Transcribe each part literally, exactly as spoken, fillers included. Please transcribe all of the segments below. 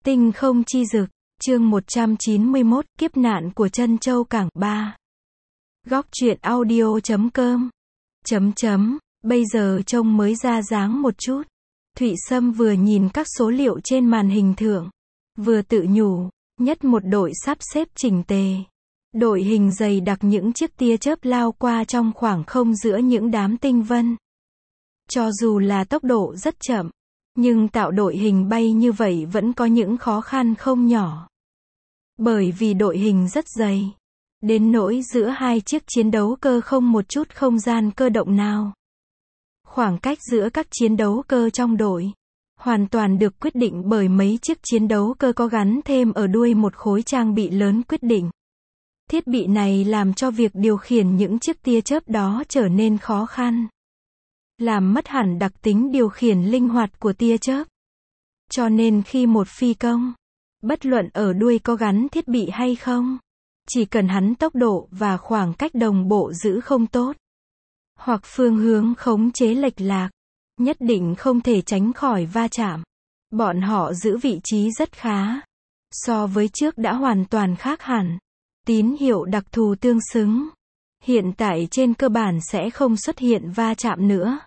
Tinh không chi dực, chương một trăm chín mươi mốt, kiếp nạn của Trân Châu Cảng ba. Góc truyện audio chấm com. Chấm chấm, bây giờ trông mới ra dáng một chút. Thụy Sâm vừa nhìn các số liệu trên màn hình thượng, vừa tự nhủ, nhất một đội sắp xếp chỉnh tề. Đội hình dày đặc những chiếc tia chớp lao qua trong khoảng không giữa những đám tinh vân. Cho dù là tốc độ rất chậm, nhưng tạo đội hình bay như vậy vẫn có những khó khăn không nhỏ. Bởi vì đội hình rất dày, đến nỗi giữa hai chiếc chiến đấu cơ không một chút không gian cơ động nào. Khoảng cách giữa các chiến đấu cơ trong đội hoàn toàn được quyết định bởi mấy chiếc chiến đấu cơ có gắn thêm ở đuôi một khối trang bị lớn quyết định. Thiết bị này làm cho việc điều khiển những chiếc tia chớp đó trở nên khó khăn, làm mất hẳn đặc tính điều khiển linh hoạt của tia chớp. Cho nên khi một phi công, bất luận ở đuôi có gắn thiết bị hay không, chỉ cần hắn tốc độ và khoảng cách đồng bộ giữ không tốt, hoặc phương hướng khống chế lệch lạc, nhất định không thể tránh khỏi va chạm. Bọn họ giữ vị trí rất khá, so với trước đã hoàn toàn khác hẳn. Tín hiệu đặc thù tương xứng, hiện tại trên cơ bản sẽ không xuất hiện va chạm nữa.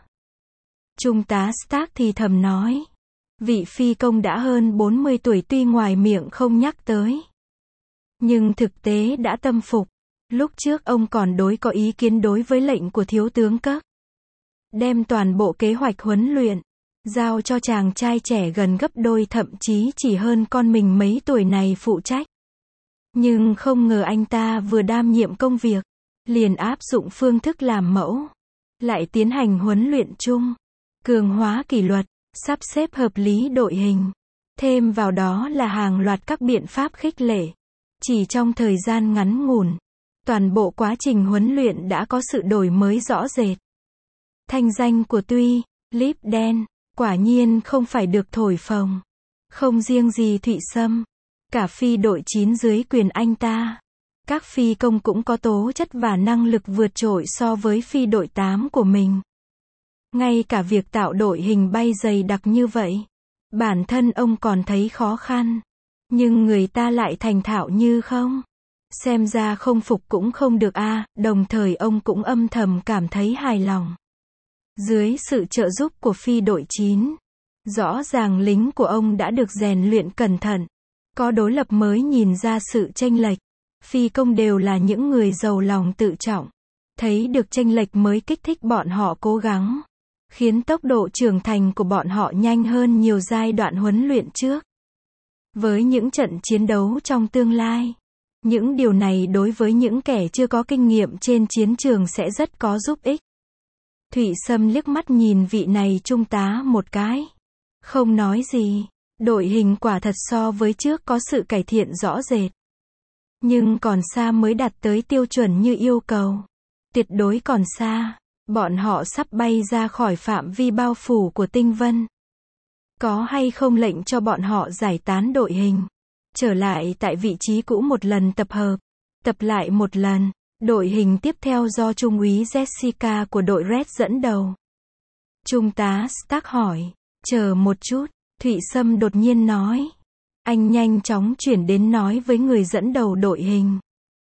Trung tá Stark thì thầm nói, vị phi công đã hơn bốn mươi tuổi tuy ngoài miệng không nhắc tới, nhưng thực tế đã tâm phục. Lúc trước ông còn đối có ý kiến đối với lệnh của thiếu tướng Kirk, đem toàn bộ kế hoạch huấn luyện giao cho chàng trai trẻ gần gấp đôi thậm chí chỉ hơn con mình mấy tuổi này phụ trách. Nhưng không ngờ anh ta vừa đảm nhiệm công việc, liền áp dụng phương thức làm mẫu, lại tiến hành huấn luyện chung, cường hóa kỷ luật, sắp xếp hợp lý đội hình, thêm vào đó là hàng loạt các biện pháp khích lệ. Chỉ trong thời gian ngắn ngủn, toàn bộ quá trình huấn luyện đã có sự đổi mới rõ rệt. Thanh danh của Tuy, Líp Đen, quả nhiên không phải được thổi phồng. Không riêng gì Thụy Sâm, cả phi đội chín dưới quyền anh ta, các phi công cũng có tố chất và năng lực vượt trội so với phi đội tám của mình. Ngay cả việc tạo đội hình bay dày đặc như vậy, bản thân ông còn thấy khó khăn, nhưng người ta lại thành thạo như không. Xem ra không phục cũng không được a, à, đồng thời ông cũng âm thầm cảm thấy hài lòng. Dưới sự trợ giúp của phi đội chín, rõ ràng lính của ông đã được rèn luyện cẩn thận, có đối lập mới nhìn ra sự chênh lệch. Phi công đều là những người giàu lòng tự trọng, thấy được chênh lệch mới kích thích bọn họ cố gắng, khiến tốc độ trưởng thành của bọn họ nhanh hơn nhiều giai đoạn huấn luyện trước. Với những trận chiến đấu trong tương lai, những điều này đối với những kẻ chưa có kinh nghiệm trên chiến trường sẽ rất có giúp ích. Thụy Sâm liếc mắt nhìn vị này trung tá một cái, không nói gì. Đội hình quả thật so với trước có sự cải thiện rõ rệt, nhưng còn xa mới đạt tới tiêu chuẩn như yêu cầu. Tuyệt đối còn xa, bọn họ sắp bay ra khỏi phạm vi bao phủ của tinh vân. Có hay không lệnh cho bọn họ giải tán đội hình, trở lại tại vị trí cũ một lần tập hợp, tập lại một lần. Đội hình tiếp theo do Trung úy Jessica của đội Red dẫn đầu. Trung tá Stark hỏi, chờ một chút. Thụy Sâm đột nhiên nói. Anh nhanh chóng chuyển đến nói với người dẫn đầu đội hình.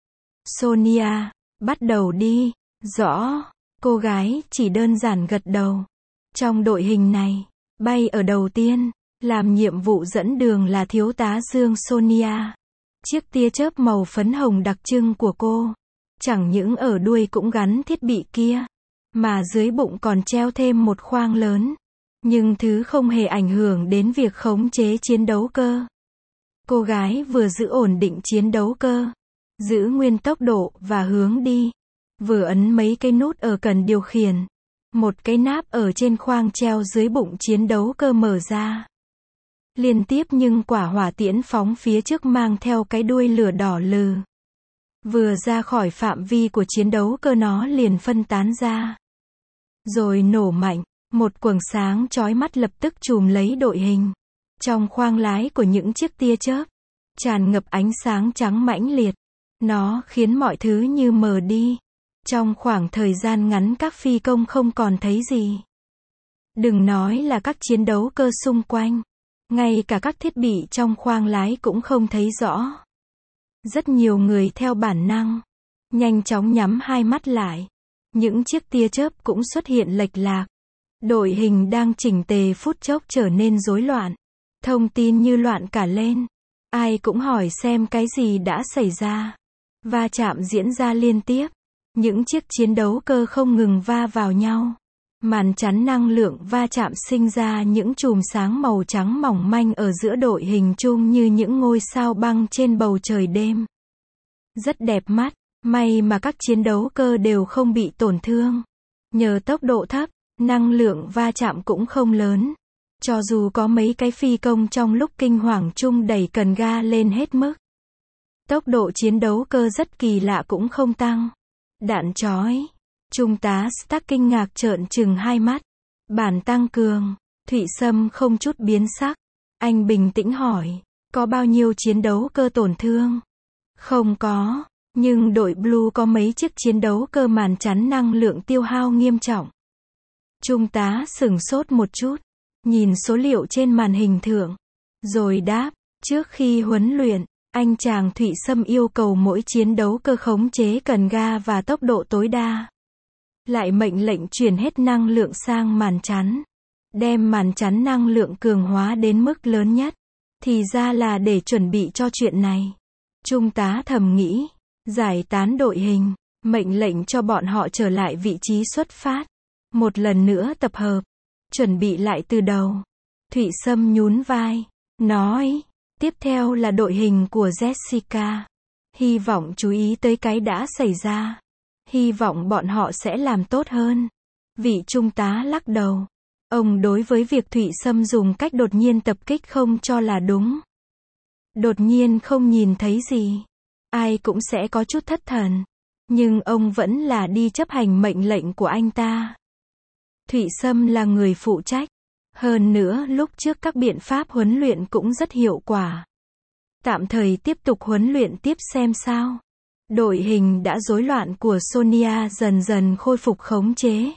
Sonia, bắt đầu đi. Rõ. Cô gái chỉ đơn giản gật đầu. Trong đội hình này, bay ở đầu tiên, làm nhiệm vụ dẫn đường là thiếu tá Dương Sonia. Chiếc tia chớp màu phấn hồng đặc trưng của cô, chẳng những ở đuôi cũng gắn thiết bị kia, mà dưới bụng còn treo thêm một khoang lớn. Nhưng thứ không hề ảnh hưởng đến việc khống chế chiến đấu cơ. Cô gái vừa giữ ổn định chiến đấu cơ, giữ nguyên tốc độ và hướng đi, vừa ấn mấy cái nút ở cần điều khiển. Một cái náp ở trên khoang treo dưới bụng chiến đấu cơ mở ra. Liên tiếp nhưng quả hỏa tiễn phóng phía trước mang theo cái đuôi lửa đỏ lừ. Vừa ra khỏi phạm vi của chiến đấu cơ nó liền phân tán ra, rồi nổ mạnh. Một quầng sáng chói mắt lập tức trùm lấy đội hình. Trong khoang lái của những chiếc tia chớp, tràn ngập ánh sáng trắng mãnh liệt. Nó khiến mọi thứ như mờ đi. Trong khoảng thời gian ngắn các phi công không còn thấy gì. Đừng nói là các chiến đấu cơ xung quanh. Ngay cả các thiết bị trong khoang lái cũng không thấy rõ. Rất nhiều người theo bản năng, nhanh chóng nhắm hai mắt lại. Những chiếc tia chớp cũng xuất hiện lệch lạc. Đội hình đang chỉnh tề phút chốc trở nên rối loạn. Thông tin như loạn cả lên. Ai cũng hỏi xem cái gì đã xảy ra. Va chạm diễn ra liên tiếp. Những chiếc chiến đấu cơ không ngừng va vào nhau. Màn chắn năng lượng va chạm sinh ra những chùm sáng màu trắng mỏng manh ở giữa đội hình chung như những ngôi sao băng trên bầu trời đêm. Rất đẹp mắt, may mà các chiến đấu cơ đều không bị tổn thương. Nhờ tốc độ thấp, năng lượng va chạm cũng không lớn. Cho dù có mấy cái phi công trong lúc kinh hoàng chung đẩy cần ga lên hết mức. Tốc độ chiến đấu cơ rất kỳ lạ cũng không tăng. Đạn chói. Trung tá Stark kinh ngạc trợn trừng hai mắt. Bản tăng cường. Thụy Sâm không chút biến sắc. Anh bình tĩnh hỏi. Có bao nhiêu chiến đấu cơ tổn thương? Không có. Nhưng đội Blue có mấy chiếc chiến đấu cơ màn chắn năng lượng tiêu hao nghiêm trọng. Trung tá sửng sốt một chút. Nhìn số liệu trên màn hình thưởng. Rồi đáp. Trước khi huấn luyện, anh chàng Thụy Sâm yêu cầu mỗi chiến đấu cơ khống chế cần ga và tốc độ tối đa. Lại mệnh lệnh chuyển hết năng lượng sang màn chắn. Đem màn chắn năng lượng cường hóa đến mức lớn nhất. Thì ra là để chuẩn bị cho chuyện này. Trung tá thầm nghĩ. Giải tán đội hình. Mệnh lệnh cho bọn họ trở lại vị trí xuất phát. Một lần nữa tập hợp. Chuẩn bị lại từ đầu. Thụy Sâm nhún vai. Nói. Tiếp theo là đội hình của Jessica. Hy vọng chú ý tới cái đã xảy ra. Hy vọng bọn họ sẽ làm tốt hơn. Vị trung tá lắc đầu. Ông đối với việc Thụy Sâm dùng cách đột nhiên tập kích không cho là đúng. Đột nhiên không nhìn thấy gì. Ai cũng sẽ có chút thất thần. Nhưng ông vẫn là đi chấp hành mệnh lệnh của anh ta. Thụy Sâm là người phụ trách. Hơn nữa lúc trước các biện pháp huấn luyện cũng rất hiệu quả. Tạm thời tiếp tục huấn luyện tiếp xem sao. Đội hình đã rối loạn của Sonia dần dần khôi phục khống chế.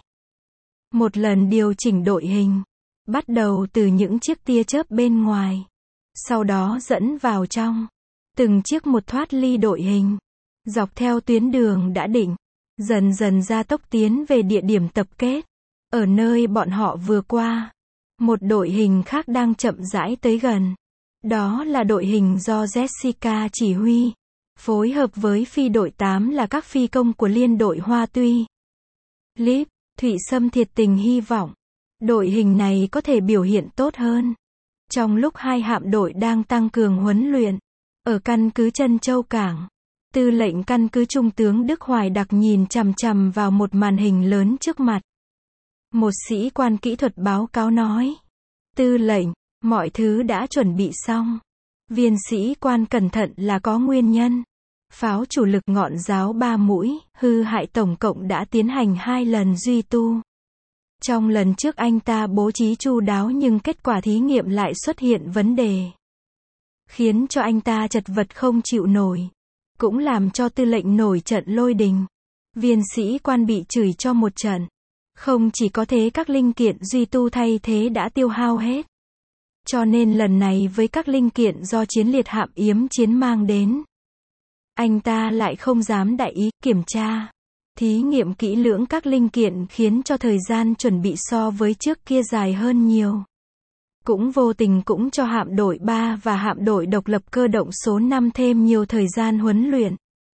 Một lần điều chỉnh đội hình. Bắt đầu từ những chiếc tia chớp bên ngoài. Sau đó dẫn vào trong. Từng chiếc một thoát ly đội hình. Dọc theo tuyến đường đã định. Dần dần ra tốc tiến về địa điểm tập kết. Ở nơi bọn họ vừa qua. Một đội hình khác đang chậm rãi tới gần. Đó là đội hình do Jessica chỉ huy. Phối hợp với phi đội tám là các phi công của liên đội Hoa Tuy. Líp, Thụy Sâm thiệt tình hy vọng. Đội hình này có thể biểu hiện tốt hơn. Trong lúc hai hạm đội đang tăng cường huấn luyện. Ở căn cứ Trân Châu Cảng. Tư lệnh căn cứ Trung tướng Đức Hoài Đặc nhìn chằm chằm vào một màn hình lớn trước mặt. Một sĩ quan kỹ thuật báo cáo nói. Tư lệnh, mọi thứ đã chuẩn bị xong. Viên sĩ quan cẩn thận là có nguyên nhân. Pháo chủ lực ngọn giáo ba mũi, hư hại tổng cộng đã tiến hành hai lần duy tu. Trong lần trước anh ta bố trí chu đáo nhưng kết quả thí nghiệm lại xuất hiện vấn đề. Khiến cho anh ta chật vật không chịu nổi. Cũng làm cho tư lệnh nổi trận lôi đình. Viên sĩ quan bị chửi cho một trận. Không chỉ có thế các linh kiện duy tu thay thế đã tiêu hao hết. Cho nên lần này với các linh kiện do chiến liệt hạm Yếm Chiến mang đến. Anh ta lại không dám đại ý kiểm tra. Thí nghiệm kỹ lưỡng các linh kiện khiến cho thời gian chuẩn bị so với trước kia dài hơn nhiều. Cũng vô tình cũng cho hạm đội ba và hạm đội độc lập cơ động số năm thêm nhiều thời gian huấn luyện.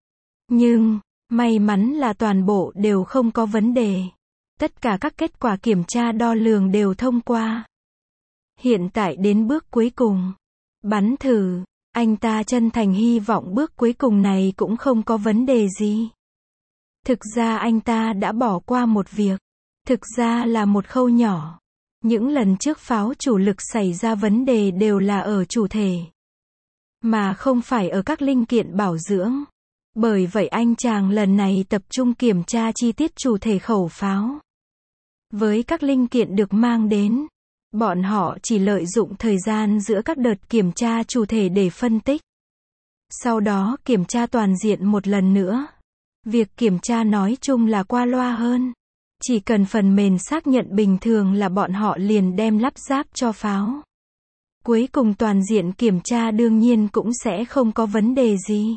Nhưng, may mắn là toàn bộ đều không có vấn đề. Tất cả các kết quả kiểm tra đo lường đều thông qua. Hiện tại đến bước cuối cùng. Bắn thử. Anh ta chân thành hy vọng bước cuối cùng này cũng không có vấn đề gì. Thực ra anh ta đã bỏ qua một việc. Thực ra là một khâu nhỏ. Những lần trước pháo chủ lực xảy ra vấn đề đều là ở chủ thể. Mà không phải ở các linh kiện bảo dưỡng. Bởi vậy anh chàng lần này tập trung kiểm tra chi tiết chủ thể khẩu pháo. Với các linh kiện được mang đến, bọn họ chỉ lợi dụng thời gian giữa các đợt kiểm tra chủ thể để phân tích. Sau đó kiểm tra toàn diện một lần nữa. Việc kiểm tra nói chung là qua loa hơn. Chỉ cần phần mềm xác nhận bình thường là bọn họ liền đem lắp ráp cho pháo. Cuối cùng toàn diện kiểm tra đương nhiên cũng sẽ không có vấn đề gì.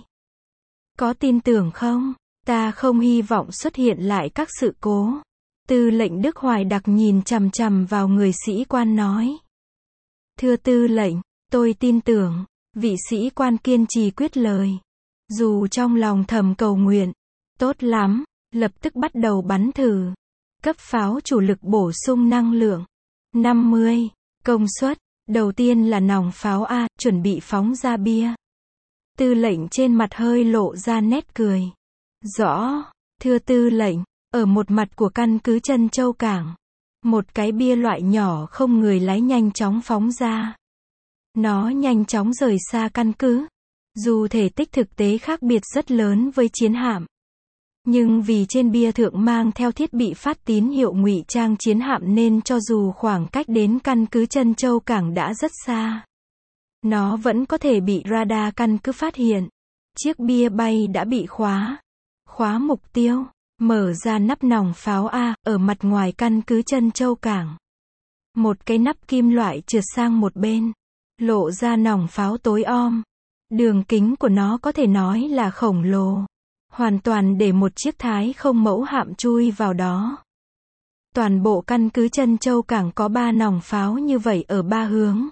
Có tin tưởng không? Ta không hy vọng xuất hiện lại các sự cố. Tư lệnh Đức Hoài Đặc nhìn chằm chằm vào người sĩ quan nói. Thưa tư lệnh, tôi tin tưởng. Vị sĩ quan kiên trì quyết lời. Dù trong lòng thầm cầu nguyện. Tốt lắm, lập tức bắt đầu bắn thử. Cấp pháo chủ lực bổ sung năng lượng. năm mươi. Công suất. Đầu tiên là nòng pháo A, chuẩn bị phóng ra bia. Tư lệnh trên mặt hơi lộ ra nét cười. Rõ, thưa tư lệnh, ở một mặt của căn cứ Trân Châu Cảng. Một cái bia loại nhỏ không người lái nhanh chóng phóng ra. Nó nhanh chóng rời xa căn cứ. Dù thể tích thực tế khác biệt rất lớn với chiến hạm. Nhưng vì trên bia thượng mang theo thiết bị phát tín hiệu ngụy trang chiến hạm nên cho dù khoảng cách đến căn cứ Trân Châu Cảng đã rất xa, nó vẫn có thể bị radar căn cứ phát hiện. Chiếc bia bay đã bị khóa. Khóa mục tiêu. Mở ra nắp nòng pháo A, ở mặt ngoài căn cứ Trân Châu Cảng. Một cái nắp kim loại trượt sang một bên. Lộ ra nòng pháo tối om. Đường kính của nó có thể nói là khổng lồ. Hoàn toàn để một chiếc Thái không mẫu hạm chui vào đó. Toàn bộ căn cứ Trân Châu Cảng có ba nòng pháo như vậy ở ba hướng.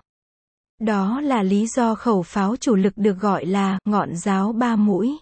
Đó là lý do khẩu pháo chủ lực được gọi là ngọn giáo ba mũi.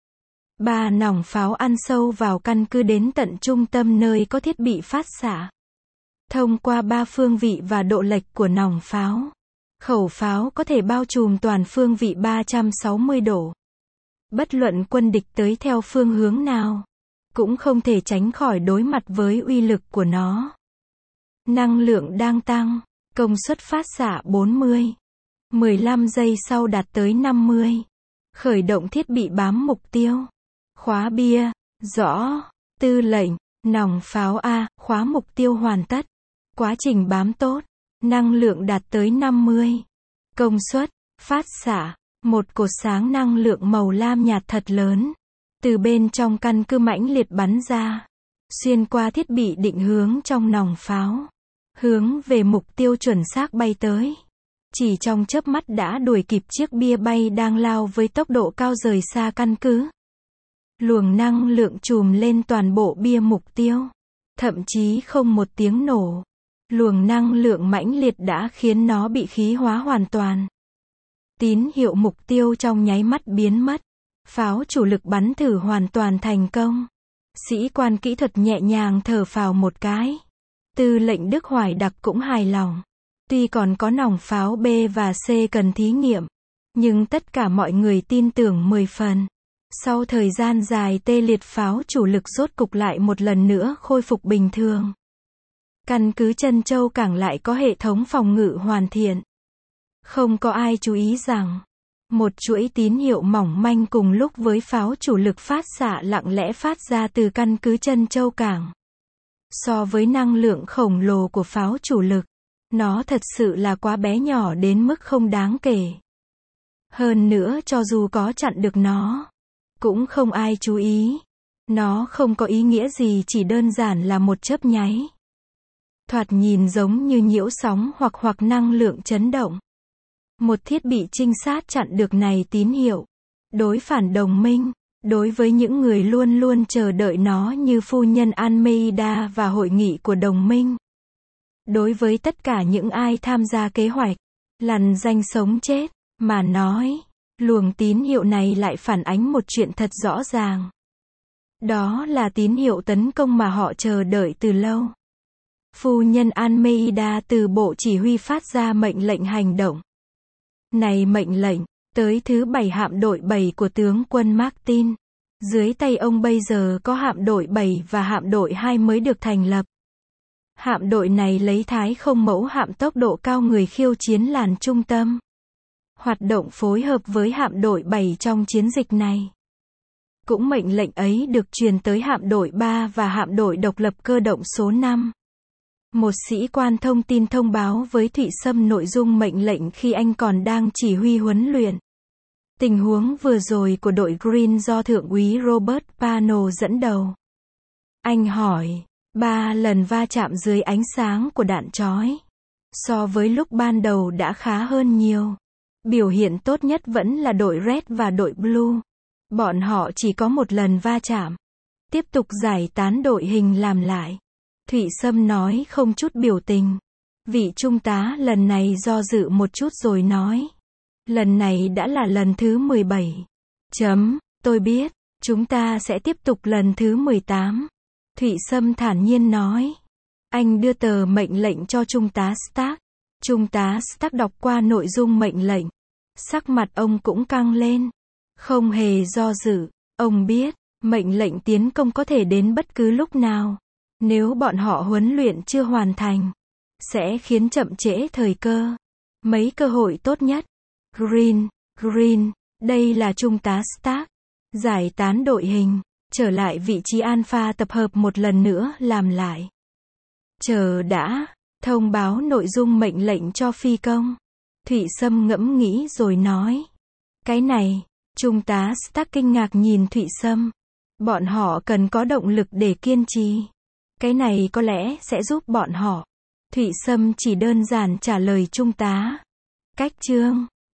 Ba nòng pháo ăn sâu vào căn cứ đến tận trung tâm nơi có thiết bị phát xạ. Thông qua ba phương vị và độ lệch của nòng pháo. Khẩu pháo có thể bao trùm toàn phương vị ba trăm sáu mươi độ. Bất luận quân địch tới theo phương hướng nào, cũng không thể tránh khỏi đối mặt với uy lực của nó. Năng lượng đang tăng, công suất phát xạ bốn mươi. mười lăm giây sau đạt tới năm mươi. Khởi động thiết bị bám mục tiêu. Khóa bia. Rõ. Tư lệnh. Nòng pháo A, khóa mục tiêu hoàn tất. Quá trình bám tốt. Năng lượng đạt tới năm mươi. Công suất. Phát xạ. Một cột sáng năng lượng màu lam nhạt thật lớn. Từ bên trong căn cứ mãnh liệt bắn ra. Xuyên qua thiết bị định hướng trong nòng pháo. Hướng về mục tiêu chuẩn xác bay tới. Chỉ trong chớp mắt đã đuổi kịp chiếc bia bay đang lao với tốc độ cao rời xa căn cứ. Luồng năng lượng trùm lên toàn bộ bia mục tiêu. Thậm chí không một tiếng nổ. Luồng năng lượng mãnh liệt đã khiến nó bị khí hóa hoàn toàn. Tín hiệu mục tiêu trong nháy mắt biến mất. Pháo chủ lực bắn thử hoàn toàn thành công. Sĩ quan kỹ thuật nhẹ nhàng thở phào một cái. Tư lệnh Đức Hoài Đặc cũng hài lòng. Tuy còn có nòng pháo B và C cần thí nghiệm, nhưng tất cả mọi người tin tưởng mười phần. Sau thời gian dài tê liệt, pháo chủ lực rốt cục lại một lần nữa khôi phục bình thường. Căn cứ Trân Châu Cảng lại có hệ thống phòng ngự hoàn thiện. Không có ai chú ý rằng, một chuỗi tín hiệu mỏng manh cùng lúc với pháo chủ lực phát xạ lặng lẽ phát ra từ căn cứ Trân Châu Cảng. So với năng lượng khổng lồ của pháo chủ lực, nó thật sự là quá bé nhỏ đến mức không đáng kể. Hơn nữa cho dù có chặn được nó, cũng không ai chú ý. Nó không có ý nghĩa gì, chỉ đơn giản là một chớp nháy. Thoạt nhìn giống như nhiễu sóng hoặc hoặc năng lượng chấn động. Một thiết bị trinh sát chặn được này tín hiệu. Đối phản đồng minh, đối với những người luôn luôn chờ đợi nó như phu nhân Almeida và hội nghị của đồng minh. Đối với tất cả những ai tham gia kế hoạch, lằn danh sống chết, mà nói, luồng tín hiệu này lại phản ánh một chuyện thật rõ ràng. Đó là tín hiệu tấn công mà họ chờ đợi từ lâu. Phu nhân Almeida từ bộ chỉ huy phát ra mệnh lệnh hành động. Này mệnh lệnh, tới thứ bảy hạm đội bảy của tướng quân Martin. Dưới tay ông bây giờ có hạm đội bảy và hạm đội hai mới được thành lập. Hạm đội này lấy Thái không mẫu hạm tốc độ cao người khiêu chiến làn trung tâm. Hoạt động phối hợp với hạm đội bảy trong chiến dịch này. Cũng mệnh lệnh ấy được truyền tới hạm đội ba và hạm đội độc lập cơ động số năm. Một sĩ quan thông tin thông báo với Thụy Sâm nội dung mệnh lệnh khi anh còn đang chỉ huy huấn luyện. Tình huống vừa rồi của đội Green do Thượng úy Robert Pano dẫn đầu. Anh hỏi, ba lần va chạm dưới ánh sáng của đạn chói. So với lúc ban đầu đã khá hơn nhiều. Biểu hiện tốt nhất vẫn là đội Red và đội Blue. Bọn họ chỉ có một lần va chạm. Tiếp tục giải tán đội hình làm lại. Thụy Sâm nói không chút biểu tình. Vị trung tá lần này do dự một chút rồi nói. Lần này đã là lần thứ mười bảy. Chấm, tôi biết, chúng ta sẽ tiếp tục lần thứ mười tám. Thụy Sâm thản nhiên nói. Anh đưa tờ mệnh lệnh cho Trung tá Stark. Trung tá Stark đọc qua nội dung mệnh lệnh. Sắc mặt ông cũng căng lên. Không hề do dự, ông biết, mệnh lệnh tiến công có thể đến bất cứ lúc nào. Nếu bọn họ huấn luyện chưa hoàn thành, sẽ khiến chậm trễ thời cơ. Mấy cơ hội tốt nhất. Green, Green, đây là Trung tá Stark. Giải tán đội hình, trở lại vị trí Alpha tập hợp một lần nữa làm lại. Chờ đã, thông báo nội dung mệnh lệnh cho phi công. Thụy Sâm ngẫm nghĩ rồi nói. Cái này, Trung tá Stark kinh ngạc nhìn Thụy Sâm. Bọn họ cần có động lực để kiên trì. Cái này có lẽ sẽ giúp bọn họ. Thụy Sâm chỉ đơn giản trả lời Trung tá. Cách chương